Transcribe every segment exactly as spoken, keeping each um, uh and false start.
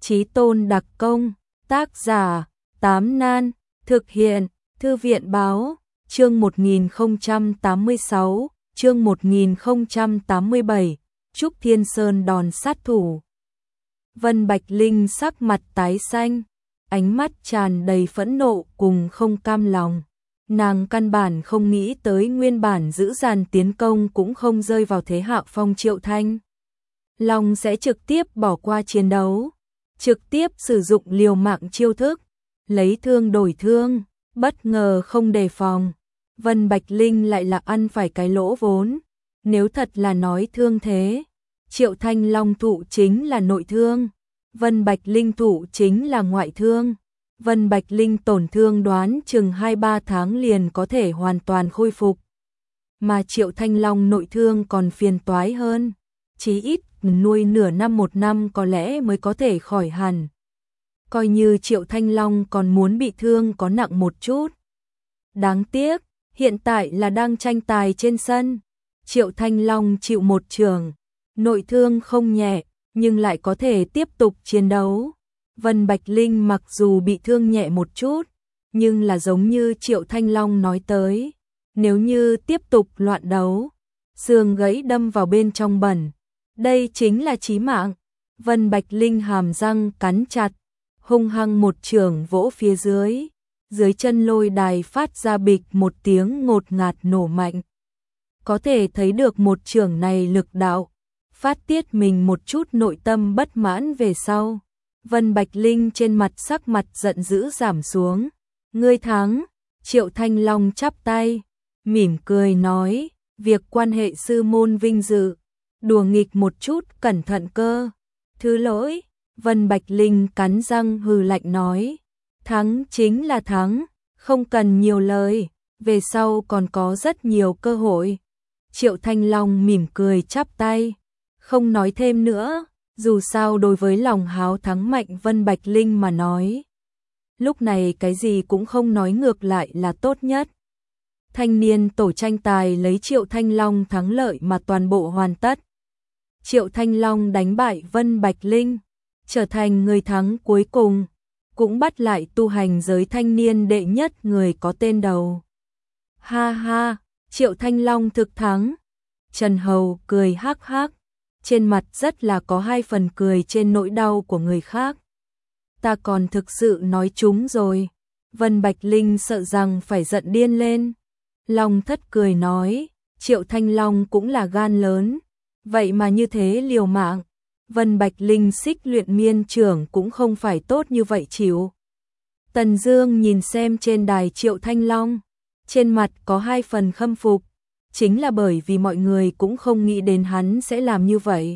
Chí Tôn đặc công, tác giả, Tám Nan, thực hiện, Thư viện báo, chương một nghìn không trăm tám mươi sáu, chương một nghìn không trăm tám mươi bảy, Trúc Thiên Sơn đòn sát thủ. Vân Bạch Linh sắc mặt tái xanh, ánh mắt tràn đầy phẫn nộ cùng không cam lòng. Nàng căn bản không nghĩ tới nguyên bản giữ dàn tiến công cũng không rơi vào thế hạ phong Triệu Thanh Long sẽ trực tiếp bỏ qua chiến đấu, trực tiếp sử dụng liều mạng chiêu thức, lấy thương đổi thương, bất ngờ không đề phòng. Vân Bạch Linh lại là ăn phải cái lỗ vốn, nếu thật là nói thương thế, Triệu Thanh Long thụ chính là nội thương, Vân Bạch Linh thụ chính là ngoại thương. Vân Bạch Linh tổn thương đoán chừng hai ba tháng liền có thể hoàn toàn khôi phục. Mà Triệu Thanh Long nội thương còn phiền toái hơn, chí ít nuôi nửa năm một năm có lẽ mới có thể khỏi hẳn. Coi như Triệu Thanh Long còn muốn bị thương có nặng một chút. Đáng tiếc, hiện tại là đang tranh tài trên sân. Triệu Thanh Long chịu một trường, nội thương không nhẹ, nhưng lại có thể tiếp tục chiến đấu. Vân Bạch Linh mặc dù bị thương nhẹ một chút, nhưng là giống như Triệu Thanh Long nói tới, nếu như tiếp tục loạn đấu, xương gãy đâm vào bên trong bẩn, đây chính là chí mạng. Vân Bạch Linh hàm răng cắn chặt, hung hăng một chưởng vỗ phía dưới, dưới chân lôi đài phát ra bịch một tiếng ngột ngạt nổ mạnh. Có thể thấy được một chưởng này lực đạo, phát tiết mình một chút nội tâm bất mãn về sau. Vân Bạch Linh trên mặt sắc mặt giận dữ giảm xuống. Ngươi thắng. Triệu Thanh Long chắp tay, mỉm cười nói, việc quan hệ sư môn vinh dự, đùa nghịch một chút cẩn thận cơ. Thứ lỗi. Vân Bạch Linh cắn răng hừ lạnh nói, thắng chính là thắng, không cần nhiều lời, về sau còn có rất nhiều cơ hội. Triệu Thanh Long mỉm cười chắp tay, không nói thêm nữa. Dù sao đối với lòng háo thắng mạnh Vân Bạch Linh mà nói, lúc này cái gì cũng không nói ngược lại là tốt nhất. Thanh niên tổ tranh tài lấy Triệu Thanh Long thắng lợi mà toàn bộ hoàn tất. Triệu Thanh Long đánh bại Vân Bạch Linh, trở thành người thắng cuối cùng, cũng bắt lại tu hành giới thanh niên đệ nhất người có tên đầu. Ha ha, Triệu Thanh Long thực thắng. Trần Hầu cười hắc hắc, trên mặt rất là có hai phần cười trên nỗi đau của người khác. Ta còn thực sự nói chúng rồi. Vân Bạch Linh sợ rằng phải giận điên lên. Long Thất cười nói, Triệu Thanh Long cũng là gan lớn, vậy mà như thế liều mạng. Vân Bạch Linh xích luyện miên trưởng cũng không phải tốt như vậy chịu. Tần Dương nhìn xem trên đài Triệu Thanh Long, trên mặt có hai phần khâm phục. Chính là bởi vì mọi người cũng không nghĩ đến hắn sẽ làm như vậy.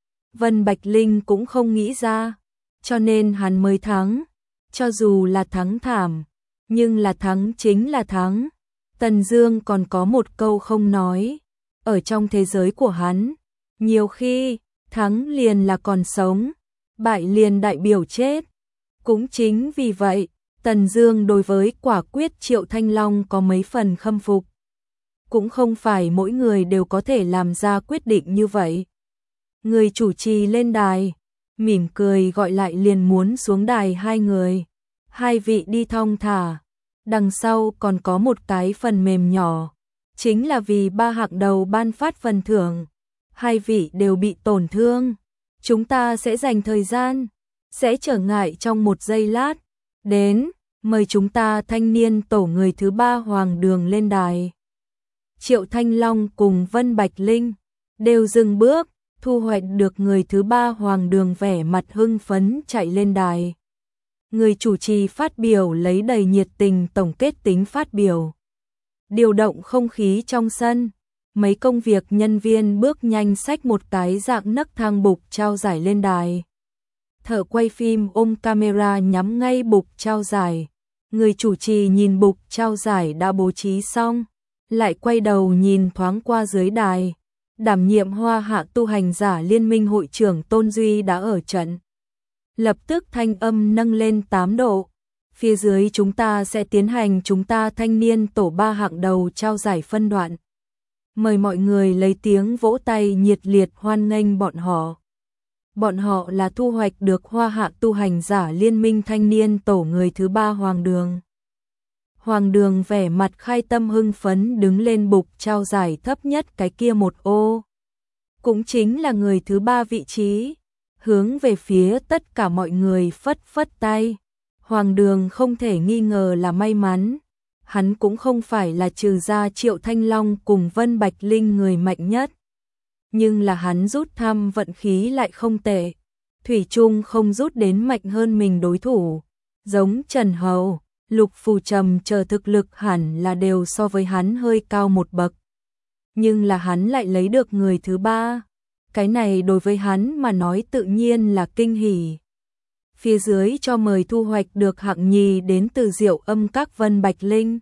Vân Bạch Linh cũng không nghĩ ra, cho nên hắn mới thắng. Cho dù là thắng thảm, nhưng là thắng chính là thắng. Tần Dương còn có một câu không nói, ở trong thế giới của hắn, nhiều khi thắng liền là còn sống, bại liền đại biểu chết. Cũng chính vì vậy, Tần Dương đối với quả quyết Triệu Thanh Long có mấy phần khâm phục. Cũng không phải mỗi người đều có thể làm ra quyết định như vậy. Người chủ trì lên đài, mỉm cười gọi lại liền muốn xuống đài hai người. Hai vị đi thong thả, đằng sau còn có một cái phần mềm nhỏ, chính là vì ba hạng đầu ban phát phần thưởng. Hai vị đều bị tổn thương, chúng ta sẽ dành thời gian, sẽ trở ngại trong một giây lát. Đến, mời chúng ta thanh niên tổ người thứ ba Hoàng Đường lên đài. Triệu Thanh Long cùng Vân Bạch Linh đều dừng bước, thu hoạch được người thứ ba Hoàng Đường vẻ mặt hưng phấn chạy lên đài. Người chủ trì phát biểu lấy đầy nhiệt tình tổng kết tính phát biểu. Điều động không khí trong sân, mấy công việc nhân viên bước nhanh xách một cái dạng nấc thang bục trao giải lên đài. Thợ quay phim ôm camera nhắm ngay bục trao giải. Người chủ trì nhìn bục trao giải đã bố trí xong, lại quay đầu nhìn thoáng qua dưới đài. Đảm nhiệm Hoa Hạ tu hành giả liên minh hội trưởng Tôn Duy đã ở trận. Lập tức thanh âm nâng lên tám độ. Phía dưới chúng ta sẽ tiến hành chúng ta thanh niên tổ ba hạng đầu trao giải phân đoạn. Mời mọi người lấy tiếng vỗ tay nhiệt liệt hoan nghênh bọn họ. Bọn họ là thu hoạch được Hoa Hạ tu hành giả liên minh thanh niên tổ người thứ ba Hoàng Đường. Hoàng Đường vẻ mặt khai tâm hưng phấn đứng lên bục trao giải thấp nhất cái kia một ô. Cũng chính là người thứ ba vị trí, hướng về phía tất cả mọi người phất phất tay. Hoàng Đường không thể nghi ngờ là may mắn, hắn cũng không phải là trừ ra Triệu Thanh Long cùng Vân Bạch Linh người mạnh nhất. Nhưng là hắn rút thăm vận khí lại không tệ, thủy chung không rút đến mạnh hơn mình đối thủ, giống Trần Hầu, Lục Phù Trầm chờ thực lực hẳn là đều so với hắn hơi cao một bậc. Nhưng là hắn lại lấy được người thứ ba, cái này đối với hắn mà nói tự nhiên là kinh hỉ. Phía dưới cho mời thu hoạch được hạng nhì đến từ Diệu Âm Các Vân Bạch Linh.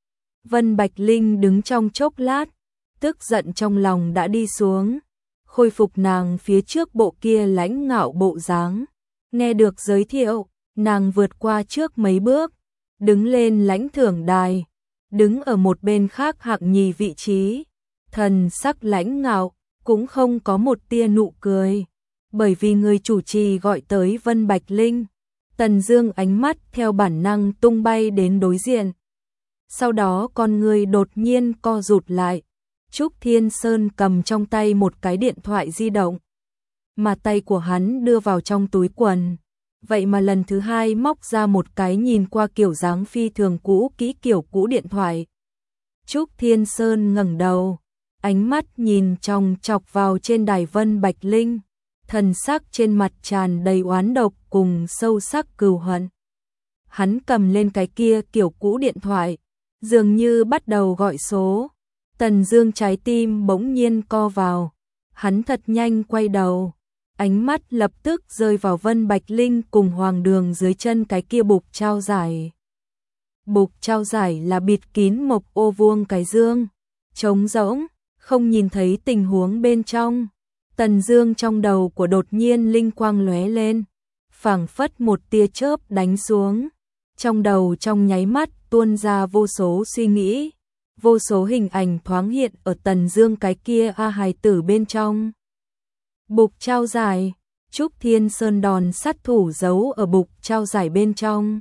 Vân Bạch Linh đứng trong chốc lát, tức giận trong lòng đã đi xuống, khôi phục nàng phía trước bộ kia lãnh ngạo bộ dáng. Nghe được giới thiệu, nàng vượt qua trước mấy bước, đứng lên lãnh thưởng đài, đứng ở một bên khác hạng nhì vị trí, thần sắc lãnh ngạo, cũng không có một tia nụ cười, bởi vì người chủ trì gọi tới Vân Bạch Linh. Tần Dương ánh mắt theo bản năng tung bay đến đối diện. Sau đó con người đột nhiên co rụt lại. Trúc Thiên Sơn cầm trong tay một cái điện thoại di động, mà tay của hắn đưa vào trong túi quần. Vậy mà lần thứ hai móc ra một cái nhìn qua kiểu dáng phi thường cũ kỹ kiểu cũ điện thoại. Trúc Thiên Sơn ngẩng đầu, ánh mắt nhìn chòng chọc vào trên đài Vân Bạch Linh, thần sắc trên mặt tràn đầy oán độc cùng sâu sắc cừu hận. Hắn cầm lên cái kia kiểu cũ điện thoại, dường như bắt đầu gọi số. Tần Dương trái tim bỗng nhiên co vào, hắn thật nhanh quay đầu, ánh mắt lập tức rơi vào Vân Bạch Linh cùng Hoàng Đường dưới chân cái kia bục trao giải. Bục trao giải là bịt kín một ô vuông cái dương, trống rỗng, không nhìn thấy tình huống bên trong. Tần Dương trong đầu của đột nhiên linh quang lóe lên, phảng phất một tia chớp đánh xuống, trong đầu trong nháy mắt tuôn ra vô số suy nghĩ. Vô số hình ảnh thoáng hiện ở Tần Dương cái kia a hài tử bên trong. Bục trao giải, Trúc Thiên Sơn đòn sát thủ giấu ở bục trao giải bên trong.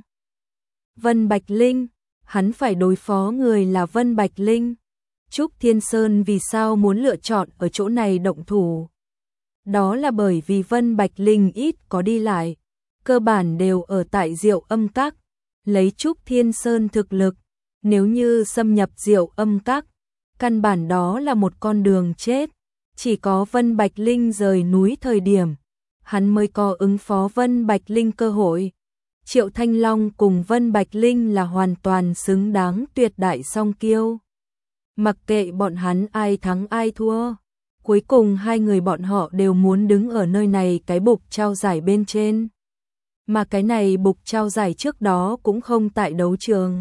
Vân Bạch Linh, hắn phải đối phó người là Vân Bạch Linh. Trúc Thiên Sơn vì sao muốn lựa chọn ở chỗ này động thủ? Đó là bởi vì Vân Bạch Linh ít có đi lại, cơ bản đều ở tại Diệu Âm Các, lấy Trúc Thiên Sơn thực lực. Nếu như xâm nhập Diệu Âm Các, căn bản đó là một con đường chết. Chỉ có Vân Bạch Linh rời núi thời điểm, hắn mới có ứng phó Vân Bạch Linh cơ hội. Triệu Thanh Long cùng Vân Bạch Linh là hoàn toàn xứng đáng tuyệt đại song kiêu. Mặc kệ bọn hắn ai thắng ai thua, cuối cùng hai người bọn họ đều muốn đứng ở nơi này cái bục trao giải bên trên. Mà cái này bục trao giải trước đó cũng không tại đấu trường,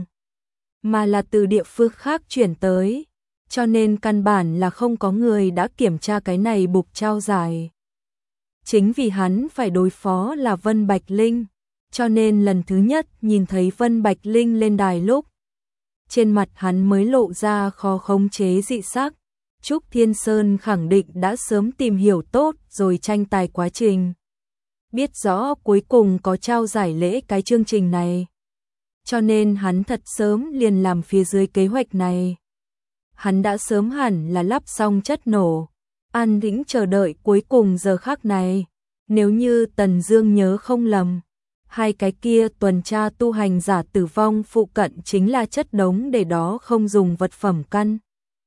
mà là từ địa phương khác chuyển tới, cho nên căn bản là không có người đã kiểm tra cái này bục trao giải. Chính vì hắn phải đối phó là Vân Bạch Linh, cho nên lần thứ nhất nhìn thấy Vân Bạch Linh lên đài lúc, trên mặt hắn mới lộ ra khó khống chế dị sắc. Trúc Thiên Sơn khẳng định đã sớm tìm hiểu tốt rồi tranh tài quá trình, biết rõ cuối cùng có trao giải lễ cái chương trình này. Cho nên hắn thật sớm liền làm phía dưới kế hoạch này. Hắn đã sớm hẳn là lắp xong chất nổ, an tĩnh chờ đợi cuối cùng giờ khắc này. Nếu như Tần Dương nhớ không lầm, hai cái kia tuần tra tu hành giả tử vong phụ cận chính là chất đống để đó không dùng vật phẩm căn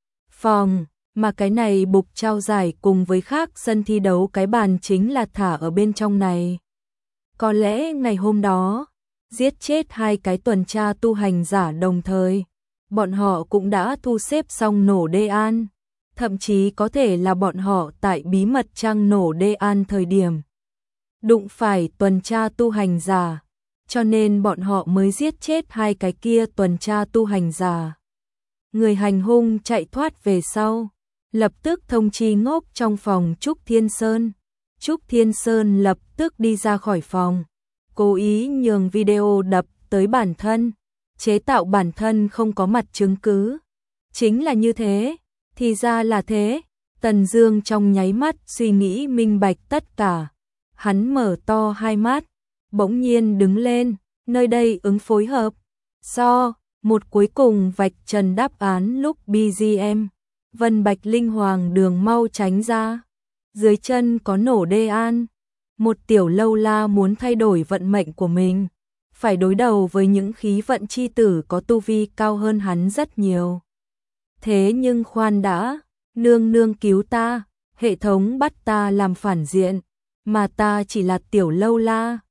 phòng, mà cái này bục trao giải cùng với khác sân thi đấu cái bàn chính là thả ở bên trong này. Có lẽ ngày hôm đó giết chết hai cái tuần tra tu hành giả đồng thời, bọn họ cũng đã thu xếp xong nổ đê an, thậm chí có thể là bọn họ tại bí mật trang nổ đê an thời điểm đụng phải tuần tra tu hành giả, cho nên bọn họ mới giết chết hai cái kia tuần tra tu hành giả. Người hành hung chạy thoát về sau, lập tức thông chi ngốc trong phòng Trúc Thiên Sơn. Trúc Thiên Sơn lập tức đi ra khỏi phòng, cố ý nhường video đập tới bản thân, chế tạo bản thân không có mặt chứng cứ. Chính là như thế, thì ra là thế. Tần Dương trong nháy mắt suy nghĩ minh bạch tất cả. Hắn mở to hai mắt, bỗng nhiên đứng lên, nơi đây ứng phối hợp. So, một cuối cùng vạch trần đáp án lúc bê giê em. Vân Bạch Linh Hoàng Đường mau tránh ra. Dưới chân có nổ đê an. Một tiểu lâu la muốn thay đổi vận mệnh của mình. Phải đối đầu với những khí vận chi tử có tu vi cao hơn hắn rất nhiều. Thế nhưng khoan đã, nương nương cứu ta, hệ thống bắt ta làm phản diện, mà ta chỉ là tiểu lâu la.